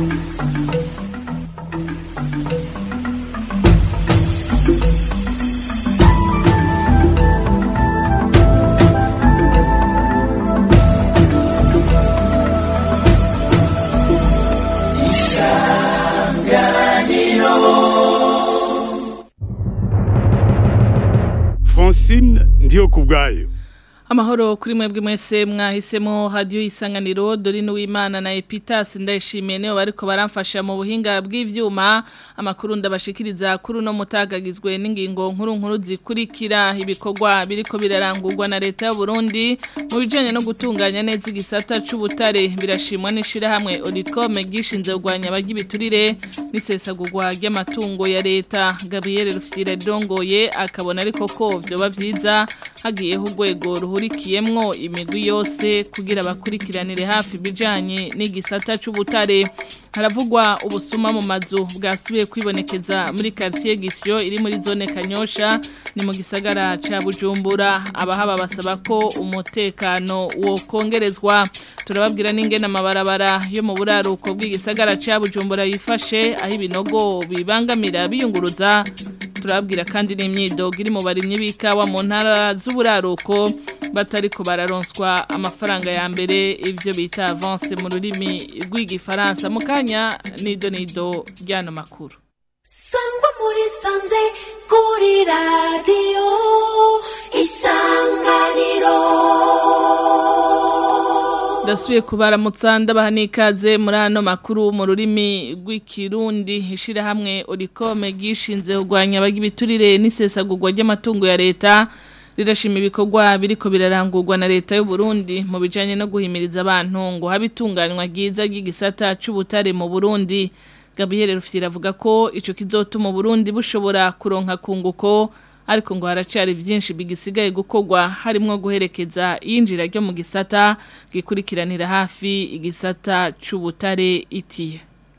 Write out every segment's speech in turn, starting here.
Francine ndiyo kubwayo. Amahoro kuri mwebwe mwese mwahisemo radio Isanganiro Dorine Uwimana na Epitas ndayishimiye niyo bariko baramfasha mu buhinga bw'ivyuma amakuru ndabashikiriza kuri no mutagagizwe n'ingingo nkuru zikurikira ibikorwa biriko birarangurwa na leta y'u Burundi mu bijanye no gutunganya neza igisata c'ubutare birashimwa n'ishira hamwe Olicom gishinze kugwanya abagibiturire n'isesagurwa ry'amatungo ya leta. Gabriel Rufyira Dongoye akabona ariko ko vyo bavyiza hagiyeho urwego ruhurikiyemwo imigwi yose kugira bakurikiranire hafi bijanye n'igisata c'ubutare. Haravugwa ubusuma mu mazu bwasubiye kwibonekeza muri quartier Gisyo iri muri zone Kanyosha ni mu gisagara ca Bujumbura. Abahaba basaba ko umutekano wo kongerezwa. Turababwira n'ingene amabarabara yo mu buraruko bw'igisagara ca Bujumbura yifashe aho ibinogo bibangamira biyunguruza. Turababwira kandi n'imyidogo iri mu barimyi b'ikawa mu ntara z'uburaruko batariko bararonswa amafaranga ya mbere ivyo bita avance mu rurimi rw'igifaransa. Mukanya nido ryano makuru. Sangwa muri sanze kuri radio Isanganiro. Dasuye kubaramutsa ndabahanikaze muri ano makuru mu rurimi rw'ikirundi. Ishira hamwe Olicom gishinze kugwanya abagibiturire n'isesagurwa ry'amatungo ya leta rirashima ibikorwa biriko birarangurwa na leta y'u Burundi mu bijanye no guhimiriza abantu ngo habitunganywa giza ry'igisata c'ubutare mu Burundi. Gabriel Rufyira avuga ko ico kizotuma mu Burundi bushobora kuronka kunguko ariko ngo haracari byinshi bigisigaye gukorwa harimo guherekeza yinjira ryo mu gisata gikurikiranira hafi igisata c'ubutare itiye.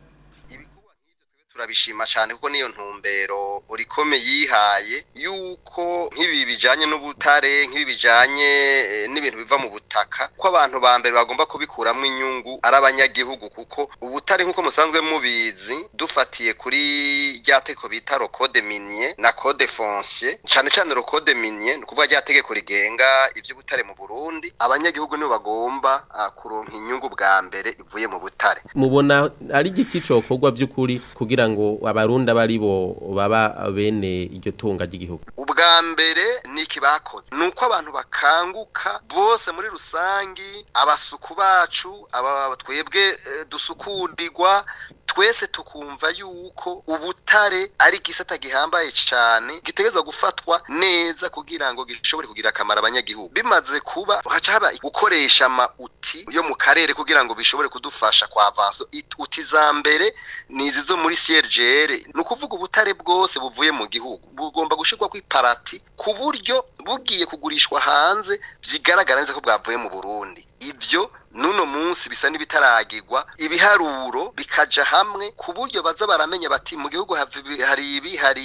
Turabishima cyane kuko niyo ntumbero Olicom yihaye yuko nk'ibi bijanye n'ubutare nk'ibi bijanye n'ibintu biva mu butaka ko abantu ba mbere bagomba kubikuramwe inyungu ari abanyagihugu kuko ubutare nkuko musanzwe mubizi dufatiye kuri rya teko bita code minier na code foncier cyane cyane code minier no kuvuga rya tegeko rigenga ivy'ubutare mu Burundi abanyagihugu nibo bagomba kuronka inyungu bwa mbere ivuye mu butare. Mubona ari igikicokorwa by'ukuri kugira ngo abarundi bari bo baba bene iryo tunga ry'igihugu. Ubwa mbere niki bakoze nuko abantu bakanguka bose muri rusangi abasuku bacu aba twebwe dusukurirwa twese tukumva yuko ubutare ari gisata gihambaye cyane gitegezwa gufatwa neza kugira ngo gishobore kugira akamaro abanyagihugu. Bimaze kuba haca haba gukoresha uti yo mu karere kugira ngo bishobore kudufasha kwa avanso uti za mbere nizi zo muri CRGR nukuvuga ubutare bwose buvuye mu gihugu bugomba gushirwa ku iparati ku buryo bugiye kugurishwa hanze bigaragara neza ko bwavuye mu Burundi. Ibyo nuno munsi bisa n'ibitaragirwa ibiharuro bikaja hamwe ku buryo baza baramenya bati mu gihugu hari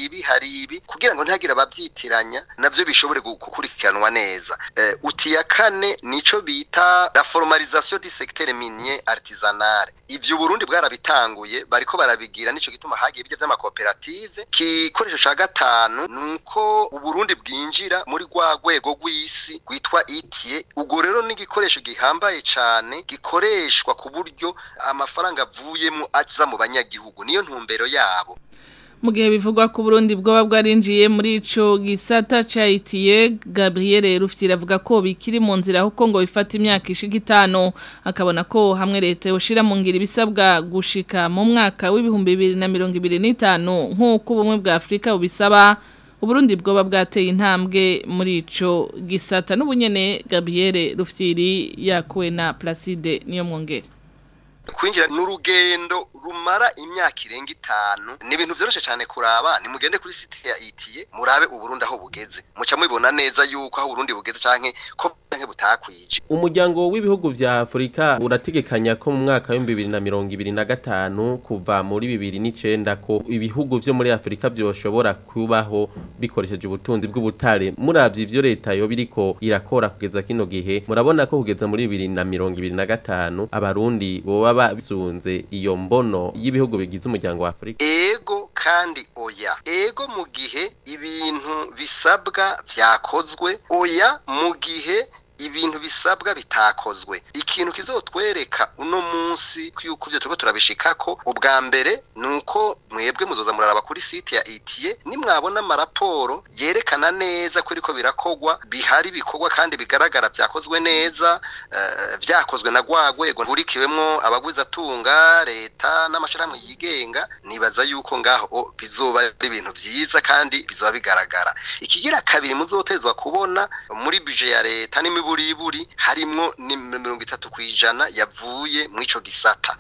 ibi kugira ngo ntagira abavyitiranya navyo bishobore gukurikiranwa neza. Uti ya kane nico bita la formalisation du secteur minier artisanal. Ivyo Burundi bwarabitanguye bariko barabigira nico gituma hagiye ibyo vy'amakoperative. Kikoresho ca gatanu nuko uburundi bwinjira muri gwa rwego rw'isi gwitwa ITIE. Ugo rero ni gikoresho gihambaye cyane gikoreshwa ku buryo amafaranga avuyemo aza mu banyagihugu niyo ntumbero yabo. Mu gihe bivugwa ko Burundi bwoba bwarinjiye muri ico gisata caitiye. Gabriel Rufyira avuga ko bikiri mu nzira huko ngo bifata imyaka ishika 5 akabona ko hamwe leta yoshira mu ngira ibisabwa gushika mu mwaka w'ibihumbi 2025 nk'uko ubumwe bwa Afrika bubisaba Uburundi bwoba bwateye intambwe muri ico gisata. N'ubunyene Gabriel Rufyiri yakuwe na Placide niyo mwongere. Kwinjira n'urugendo rumara imyaka irenga 5 ni ibintu byoroshe cyane kuraba. Ni mugende kuri site ya ITIE murabe Uburundi aho bugeze muca mubibona neza yuko aho Uburundi bugeze canke ko canke butakwije. Umuryango w'ibihugu vya Afrika urategekanya ko mu mwaka wa 2025 kuva muri 2009 ko ibihugu vyo muri Afrika byoshobora kubaho bikoresheje ubutunzi bw'ubutare. Muravye ivyo leta yo biriko irakora kugeza kino gihe murabona ko kugeza muri 2025 abarundi boba bisunze iyo mbono y'ibihugu bigize umuryango wa Afrika. Ego kandi oya. Ego mu gihe ibintu bisabwa vyakozwe, oya mu gihe ibintu bisabwa bitakozwe. Ikintu kizotwereka uno munsi yuko byo turiko turabishikako ubwa mbere nuko mwebwe muzoza muraraba kuri site ya ETA nimwabona amaraporo yerekana neza ko iriko birakogwa bihari bikorwa kandi bigaragara vyakozwe neza, vyakozwe na gwagwego burikiwemwo abagwiza tunga leta n'amashirahamwe yigenga. Nibaza yuko ngaho bizoba ari ibintu vyiza kandi bizoba bigaragara. Ikigira kabiri muzotezwa kubona muri budget ya leta buriburi harimwo ni 30% yavuye mu ico gisata.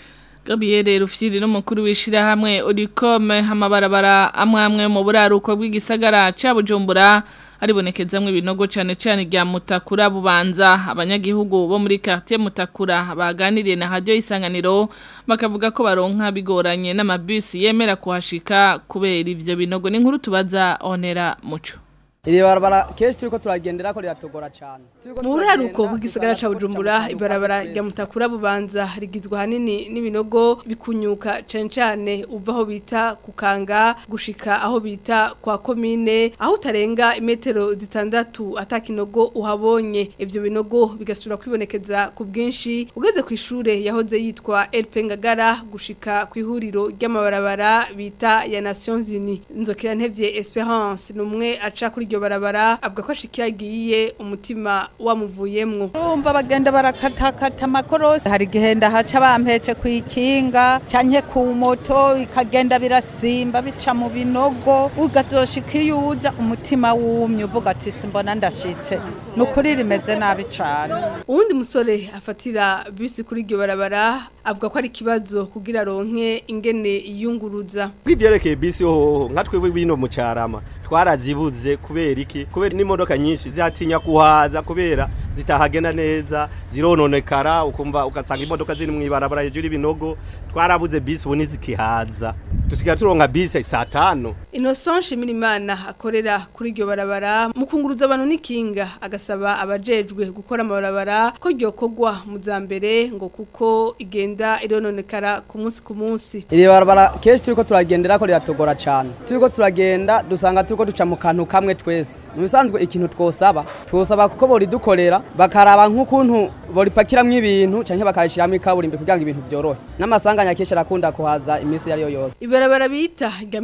Gabriel Rufyiri n'umukuru wishira hamwe Odicom hamabarabara amwe mu buraruko bw'igisagara ca Bujumbura aribonekezamwe ibinogo cyane cyane rya Mutakura Bubanza. Abanyagihugu bo muri quartier Mutakura baganiriye na radio Isanganiro bakavuga ko baronka bigoranye n'amabisi yemera kuhashika kubera ivyo binogo. Ni nkuru tubaza Onera Muco. Iri barabara keshi turiko turagendera ko riratogora cyane. Muraruko bw'igisagara ca Bujumbura ibarabara rya Mutakura Bubanza rigizwe hanini n'ibinogo bikunyuka cyane uvaho bita kukanga gushika aho bita kwa komine aho utarenga imetero zitandatu atakinogo uhabonye. Ivyo binogo bigasubira kwibonekeza ku bwinshi ugeze ku ishure yahoze yitwa LP Ngagara gushika ku ihuriro ry'amabarabara bita ya Nations Unies. Nzokira ntevye Esperance numwe aca kuri barabara avuga ko ashikiyagiye umutima wamuvuyemwo. Urumva bagenda barakatakata amakorosi hari gihenda haca bampece kwikinga canke ku moto ikagenda birasimba bica mu binogo ugazoshika yuza umutima wumye uvuga ati simbona ndashitse nukuri rimeze nabi cyane. Uwundi musore afatira bisi kuri iryo barabara avuga ko ari kibazo kugira ronke ingene iyunguruza. Kwivyerekeye bisi ho nkatwe bino mu Carama twarazibuze kubera iki? Kubera n'imodoka nyinshi zihatinya kuhaza kubera zitahagenda neza zirononekara ukumva ugasanga imodoka ziri mu ibarabara hejuru ibinogo. Twarabuze bisi ubu nizikihaza dusigaye turonka bisi saa 5. Innocent Shimirimana akorera kuri iryo barabara mu kunguruza abantu n'ikinga agasaba abajejwe gukora amabarabara ko ryokogwa mu zambere ngo kuko igenda irononekara ku munsi. Iri barabara keshi turiko turagendera ko riratogora cyane. Turiko turagenda dusanga turiko duca mu kantu kamwe twese. Mu bisanzwe ikintu twosaba kuko bori dukorera bakaraba nk'ukuntu bori pakiramwe ibintu canke bakayishiramo ikaburimbi kugira ngo ibintu byorohe. N'amasanganya keshi arakunda kuhaza imisi yari yo yose. Ibarabara bita rya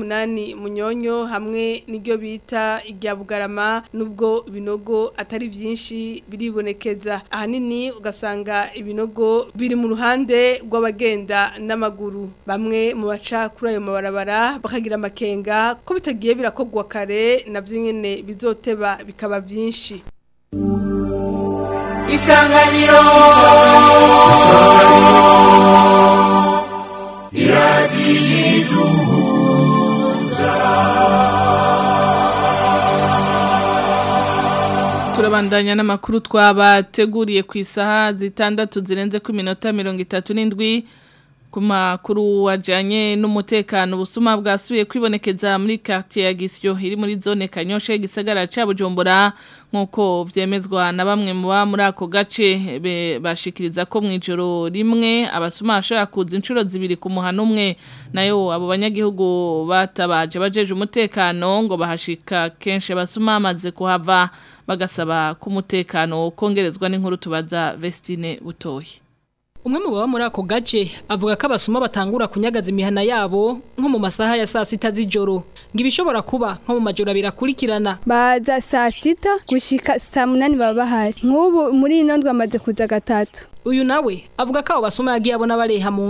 28 Munyonyo hamwe n'iryo bita irya Bugarama nubwo ibinogo atari vyinshi biribonekeza. Ahanini ugasanga ibinogo biri mu ruhande rw'abagenda n'amaguru. Bamwe mu baca kuri ayo mabarabara bakagira amakenga ko bitagiye birakogwa kare navyo nyene bizoteba bikaba vyinshi. Isanganiro Turabandanya n'amakuru twabateguriye ku isaha zitandatu zirenze ku minota 37 ku makuru wajanye n'umutekano busuma bwasubiye kwibonekeza muri quartier ya Gisyo iri muri zone Kanyosha igisagara ca Bujumbura nkuko vyemezwa na bamwe mu ba muri ako gace bashikiriza ko mwijoro rimwe abasuma ashaka kuza inshuro zibiri ku muhano umwe nayo abo banyagihugu batabaje bajeje umutekano ngo bahashika kenshi abasuma amaze kuhava bagasaba ku mutekano kongerezwa n'inkuru tubaza Vestine Butoyi. Umwe mu baba muri ako gace avuga ko abasuma batangura kunyagaza imihana yabo nko mu masaha ya saa 6 z'ijoro ngo ibishobora kuba nko mu majoro birakurikirana baza saa 6 gushika saa 8 baba bahari nk'ubu muri ino ndwa amaze kuza gatatu. Uyu nawe avuga ko abo basuma yagiye abona bareha mu nzu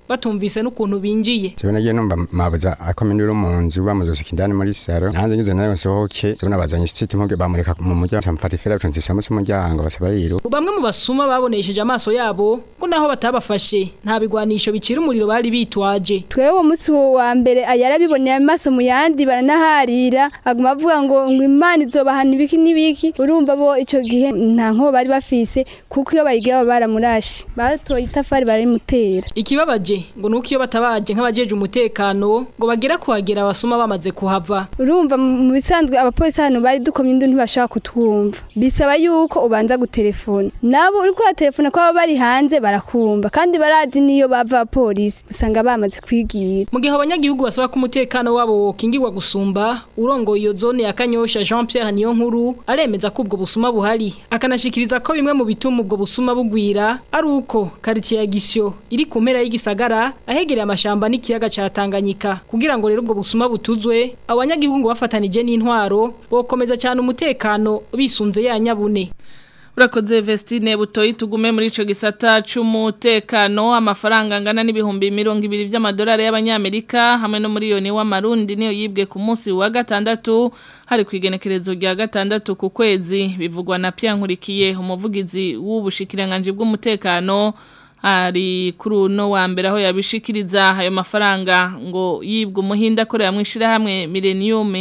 batumvise n'ukuntu binjiye. Tubona giye numva mabuza akomenera mu nzu bamuzoshika indani muri saro nanze ngize nayo sohoke tubona bazanye site muge bamureka mu muryango samfata ifera tunzisa mu muryango basaba rero. Bamwe mu basuma babonesheje amaso yabo ngo naho batabafashe nta bigwanisho bicira umuriro bari bitwaje. Twewe umunsi wa mbere ayarabiboneye amaso mu yandi baranaharira aguma avuga ngo Imana izobahana ibiki nibiki urumva bo ico gihe nta nko bari bafise kuko iyo bayigeho baramurashe batoye itafari barimutera. Ikibabaje ngo nuko iyo batabaje nk'abajeje umutekano ngo bagera kuhagera abasuma bamaze kuhava. Urumva mu bisanzwe abapolisi hano bari dukomye indu ntibashaka kutwumva bisaba yuko ubanza gutelefona nabo uri kuri telefone ko bari hanze barakumva kandi barazi niyo bava polisi usanga bamaze kwigira. Mu gihe abanyagihugu basaba ko umutekano wabo kingirwa gusumba urongo iyo zone ya Kanyosha Jean Pierre Niyonkuru aremeza ko ubwo busuma buhari akanashikiriza ko bimwe mu bituma ubwo busuma bugwira ari uko quartier ya Gisyo iri ku mpera y'igisagara ahegereye amashamba n'ikiyaga ca Tanganyika kugira ngo rero ubwo busuma butuzwe abanyagihugu ngo bafatanije n'intwaro bokomeza cyane umutekano bisunze ya nyabune. Urakoze Vestine Butoyi tugume muri ico gisata c'umutekano amafaranga angana n'ibihumbi 200 by'amadolari y'abanyamerika hamwe no miliyoni w'amarundi niyo yibwe ku munsi wa gatandatu hari kwigenekerezo rya gatandatu ku kwezi bivugwa na Pierre Nkurikiye umuvugizi w'ubushikiranganje bw'umutekano ari kuri uno wa mbere aho yabishikiriza ayo mafaranga ngo yibwe umuhinda akorera mu ishirahamwe Millennium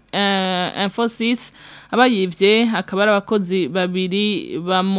Infosys abayivye akaba ari abakozi babiri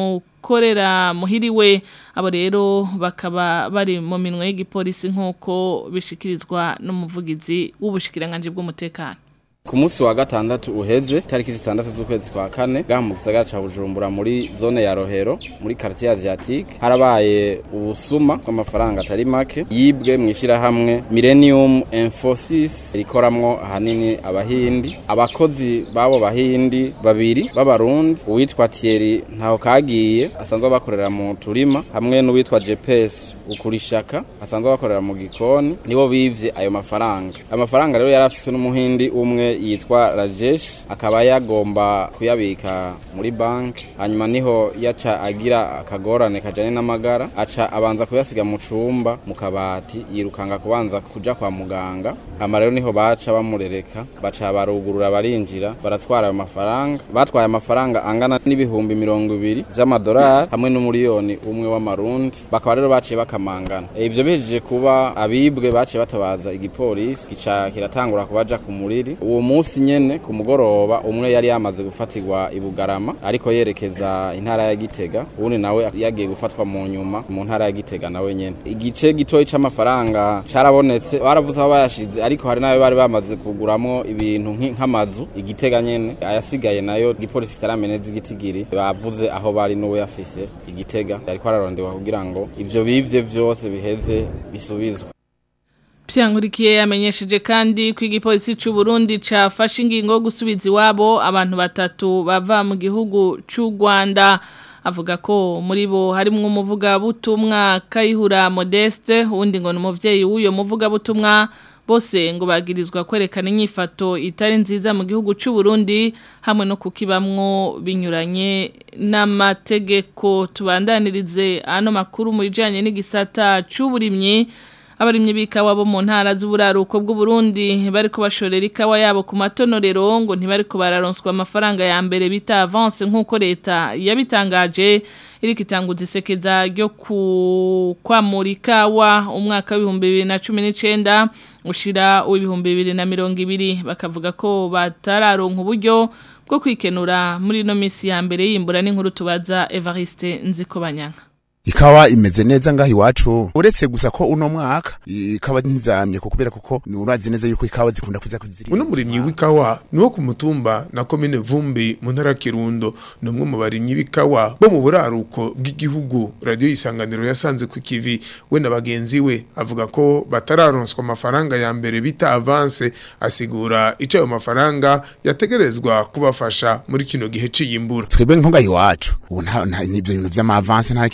bamukorera muhiriwe abo rero bakaba bari mu minwe y'igipolisi nk'uko bishikirizwa n'umuvugizi w'ubushikiranganje bw'umutekano. Ku munsi wa gatandatu uheze tariki 6 z'ukwezi kwa kane gaha mu gisagara ca Bujumbura muri zone ya Rohero muri quartier asiatique harabaye ubusuma bw'amafaranga atari make yibwe mwishira hamwe Millennium Infosys rikoramwo ahanini abahindi abakozi babo bahindi babiri b'abarundi uwitwa Thierry ntaho kagiye asanzwe bakorera mu turima hamwe n'uwitwa GPS ukurishaka asanzwe bakorera mu gikoni nibo bivye ayo mafaranga amafaranga rero yarafiswe n'umuhindi umwe yitwa Rajesh akaba yagomba kuyabika muri bank hanyuma niho yaca agira akagorane kajanye n'amagara aca abanza kuyasiga mu cumba mu kabati yirukanga kubanza kuja kwa muganga hama rero niho baca bamurereka baca barugurura barinjira baratwara ayo mafaranga batwaye amafaranga angana n'ibihumbi 200 by'amadolari hamwe n'umiliyoni umwe w'amarundi bakaba rero baciye bakamangana ivyo bihejeje kuba abibwe baciye batabaza igipolisi ica kiratangura kubaja ku muriri uwo munsi nyene ku mugoroba umwe yari yamaze gufatirwa ibugarama ariko yerekeza intara ya Gitega ubundi nawe yagiye gufatwa mu nyuma mu ntara ya Gitega nawe nyene igice gitoyi c'amafaranga carabonetse baravuze aho bayashize ariko hari nawe bari bamaze kuguramo ibintu nk'amazu Igitega nyene ayasigaye nayo igipolisi tarameneza igitigiri bavuze aho bari n'uwo yafise Igitega ariko ararondewa kugira ngo ivyo bivye vyose biheze bisubizwe. Pyangurikiye yamenyesheje kandi ko igipolisi c'u Burundi cafashe ingingo yo gusubiza iwabo abantu batatu bava mu gihugu c'u Rwanda avuga ko muri bo harimwo umuvuga butumwa Kayihura Modeste undi ngo n'umuvyeyi w'uyo muvuga butumwa bose ngo bagirizwa kwerekana inyifato itari nziza mu gihugu c'u Burundi hamwe no kukibamwo binyuranye n'amategeko tubandanirize ano makuru mu bijanye n'igisata c'uburimyi abarimye bikawa bo mu ntara z'uburaruko bw'u Burundi bariko bashorera ikawa yabo ku matonorero ngo ntibariko bararonswa amafaranga ya mbere bita avance nk'uko leta yabitangaje iri kitanguza isekeza ryo kwamura ikawa umwaka w'ibihumbi 2019 ushira w'ibihumbi 2020 bakavuga ko batararonka uburyo bwo kwikenura muri no misi ya mbere yimbura n'inkuru tubaza Evariste Nzikobanyanga. Ikawa imeze neza ngaho iwacu uretse gusa ko uno mwaka ikawa ntizamye kubera kuko urazi neza yuko ikawa zikunda kuza kuziri. Uno murimyi w'ikawa niwo ku mutumba na komine Vumbi mu ntara Kirundo numwe mu barimyi b'ikawa bo mu buraruko bw'igihugu radio Isanganiro yasanze ku kivi we na bagenzi we avuga ko batararonswa amafaranga ya mbere bita avance asigura ico ayo mafaranga yategerezwa kubafasha muri kino gihe c'iyimbura. Twebwe nkonga iwacu ubu nta nibyo bintu vy'ama avance nta kintu nakimwe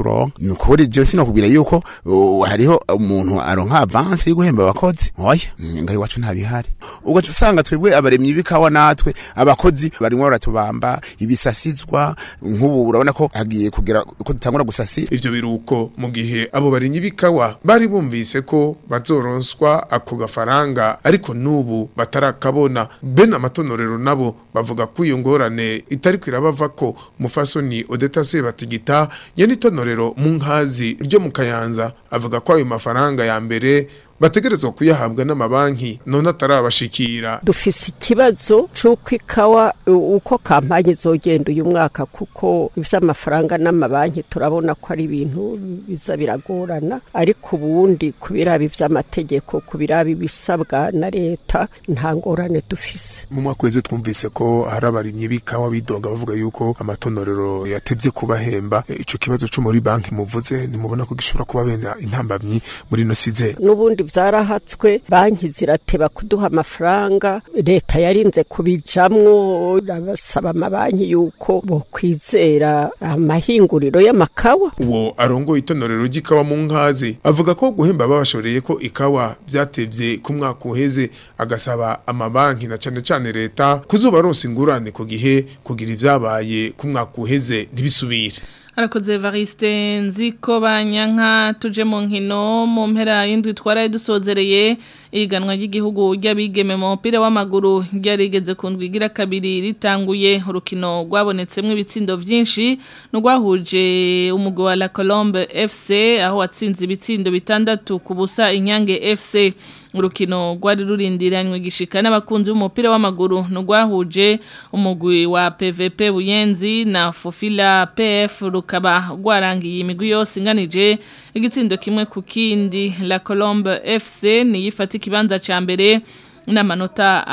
turonka nukuri je sinokubwira yuko hariho umuntu aronka avance yo guhemba abakozi oya ngaho iwacu ntabihari ubwo usanga twebwe abaremyi bikawa natwe abakozi barimwo baratubamba ibisasizwa nk'ubu urabona ko hagiye kugera ko dutangura gusasira ivyo biruko mu gihe abo barinyi bikawa bari bumvise ko bazoronswa ako gafaranga ariko nubu batarakabona bene amatonorero nabo bavuga ko iyo ngorane itari kwirabava ko mufasoni Odeta Sebatigita yeni tonorero mu nkazi ryo mu Kayanza avuga ko ayo mafaranga ya mbere bategerezwa kuyahabwa n'amabanki none atarabashikira. Dufise ikibazo c'uko ikawa uko kampanye zogenda uyu mwaka kuko ivy'amafaranga n'amabanki turabona ko ari ibintu biza biragorana ariko ubundi kubirabi vy'amategeko kubirabi bisabwa na leta nta ngorane dufise. Mu mwaka weze twumvise ko hari abarimyi bikawa bidoga bavuga yuko amatonorero yatevye kubahemba ico kibazo cyo muri banki muvuze nimubona ko gishobora kuba benda intambamyi muri no size. Nubundi vyarahatswe banki zirateba kuduha amafaranga leta yarinze kubijamwo abasaba amabanki yuko bo kwizera amahinguriro y'amakawa. Uwo arongo itonorero ry'ikawa mu nkazi avuga ko guhemba babashoreye ko ikawa vyatevye ku mwaka uheze agasaba amabanki na cane leta kuzobaronsa ingurane ku gihe kugira ivyabaye ku mwaka uheze ntibisubire. Arakoze Evariste Nziko Banyanka tuje mu nkino mu mpera y'indwi twaraye dusozereye iganwa ry'igihugu ry'abigeme mu mupira w'amaguru ryarigeze kundwigira kabiri ritanguye urukino rwabonetsemwe ibitsindo vyinshi n'ugwahuje umugwi wa La Colombe FC aho watsinze ibitsindo 6 ku busa Inyange FC. Urukino rwari rurindiranywe gishika n'abakunzi b'umupira w'amaguru n'ugwahuje umugwi wa PVP Buyenzi na Fofila PF rukaba rwarangiye imigwi yose inganije igitsindo kimwe ku kindi. La Colombe FC ni yifata ikibanza ca mbere n'amanota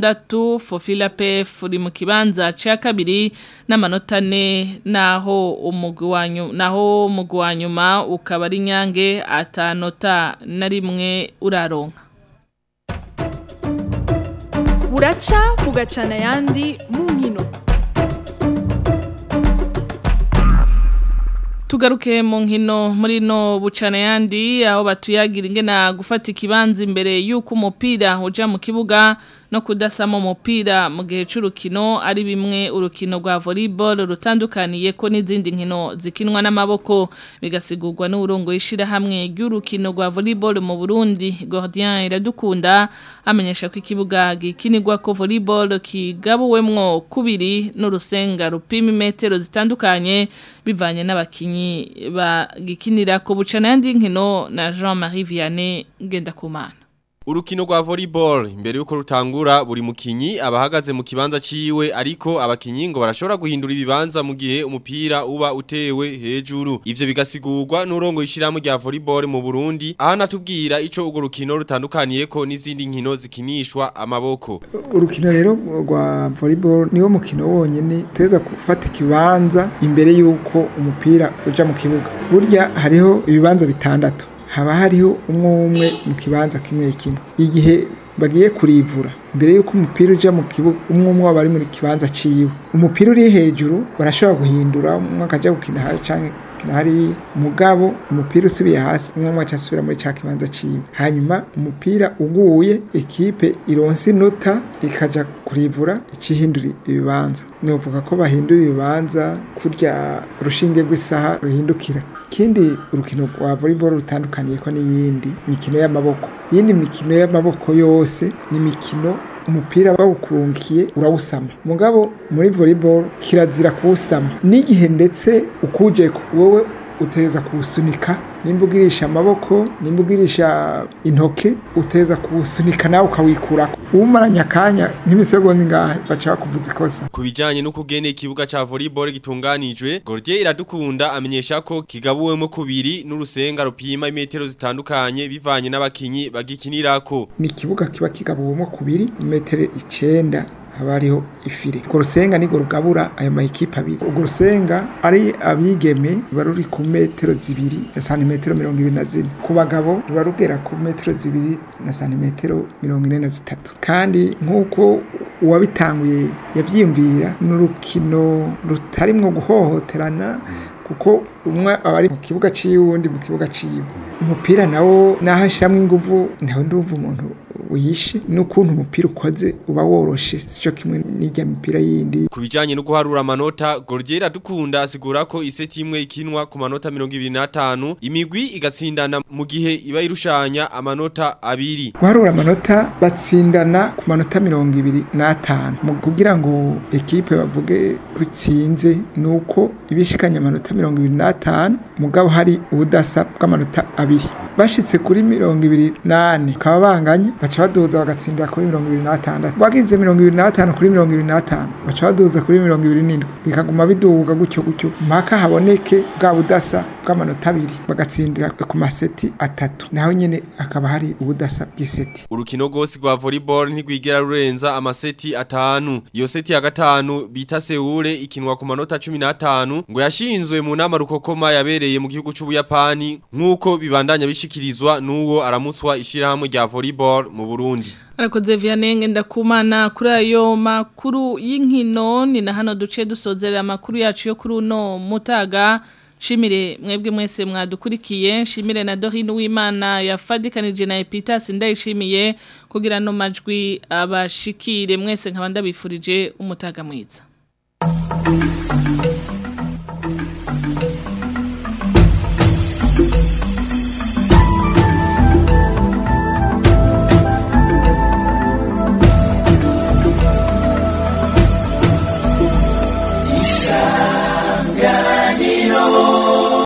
6, Fofila PF uri mu kibanza ca kabiri n'amanota 4 naho umugwi wa nyuma ukaba ari Nyange atanota na rimwe uraronka. Buraca bugacana yandi mu nkino. Tugaruke mu nkino muri no bucana yandi aho batuyagira ingena gufata ikibanza imbere yuko umupira uja mu kibuga no kudasama umupira mu gihe c'urukino ari bimwe urukino rwa volleyball rutandukaniye ko n'izindi nkino zikinwa n'amaboko bigasigurwa n'urongo yishira hamwe ry'urukino rwa volleyball mu Burundi. Gordien Iradukunda amenyesha ko ikibuga gikinirwa ko volleyball kigabuwemwo kubiri n'urusenga rupima metero zitandukanye bivanye n'abakinyi bagikinira ko bucana yandi nkino na Jean-Marie Vianney Ngendakumana. Urukino rwa volleyball imbere yuko rutangura buri mukinyi abahagaze mu kibanza ciwe ariko abakinyi ngo barashobora guhindura ibibanza mu gihe umupira uba utewe hejuru. Ivyo bigasigurwa n'urongo yishiramu rya volleyball mu Burundi aha natubwira ico urwo rukino rutandukaniye ko n'izindi nkino zikinishwa amaboko. Urukino rero rwa volleyball niwo mukino wonyene teza gufata ikibanza imbere yuko umupira uja mu kibuga. Burya hariho ibibanza bitandatu. Haba hariho umwe mu kibanza kimwe igihe bagiye kurivura mbere yuko umupira uja mu kibuga umwe bari muri kibanza ciwe umupira uri hejuru barashobora guhindura umwe akaja gukina hari canke hari mugabo umupira usubiye hasi umwe acasubira muri ca kibanza ciwe hanyuma umupira uguye ekipe ironse nota ikaja kurivura ikihindura ibibanza novuga ko bahindura ibibanza kurya urushinge rw'isaha ruhindukira. Ikindi urukino rwa volleyball rutandukaniye ko n'iyindi mikino y'amaboko. Yindi mikino y'amaboko yose ni mikino umupira bawukurunkiye urawusama. Mugabo muri volleyball kirazira kuwusama. N'igihe ndetse ukuje wowe uteza kuwusunika nimbugirisha amaboko nimbugirisha intoke uteza kuwusunika nawe ukawikura umaranya kanya nk'imisegonda ngahe bacha kuvuza ikosa. Kubijanye no kugene ikibuga ca volleyball gitunganijwe Gordien Iradukunda amenyesha ko kigabuwemo kubiri n'urusenga rupima imetero zitandukanye bivanye n'abakinyi bagikinirako. Ni ikibuga kiba kigabuwemo kubiri metero 9 habariho ifire. Ko rusenga ni gorugabura ayo mayikipe abiri. Ugo rusenga ari abigeme baruri ku metero 2 na santimetero 24. Ku bagabo barugera ku metero 2 na santimetero 43. Kandi nkuko uwabitanguye yavyimvira n'urukino rutarimwo guhohoterana kuko umwe aba ari mu kibuga cy'uwundi mu kibuga cy'iwe umupira nawo naho ashyiramo ingufu nawe ndumva umuntu uyishe n'ukuntu umupira ukoze uba woroshe sico kimwe n'ijya mipira yindi kubijanye no guharura amanota Gordiera dukunda asigura ko iseti imwe ikinwa ku manota 25 imigwi igatsindana mu gihe iba irushanya amanota abiri guharura amanota batsindana ku manota 25 mu kugira ngo ekipe bavuge gutsinze nuko ibishikanya amanota 25 mugabo hari ubudasa bw'amanota abiri bashitse kuri 28 kaba banganye baca baduza bagatsindira kuri 26 bagize 25 kuri 25 baca baduza kuri 27 bikaguma biduga gutyo mpaka haboneke bwa budasa bw'amanota abiri bagatsindira ku maseti atatu naho nyene akaba hari ubudasa bw'iseti urukino gose rwa volleyball ntigwigera rurenza amaseti atanu iyo seti ya gatanu bita Seule ikinwa ku manota 15 ngo yashinzwe mu nama rukokoma yabereye mu gihugu c'Ubuyapani nkuko bibandanya bishikirizwa nuwo aramuswa ishirahamwe rya volleyball mu Burundi. Arakoze Vianenge ndakumana kuri ayo makuru y'inkino ni na hano duce dusozerera makuru yacu yo kuri uno mutaga shimire mwebwe mwese mwadukurikiye shimire na Dorine Uwimana yafadikanije na Epitas ndayishimiye kugira no majwi abashikire mwese nkabanda bifurije umutaga mwiza.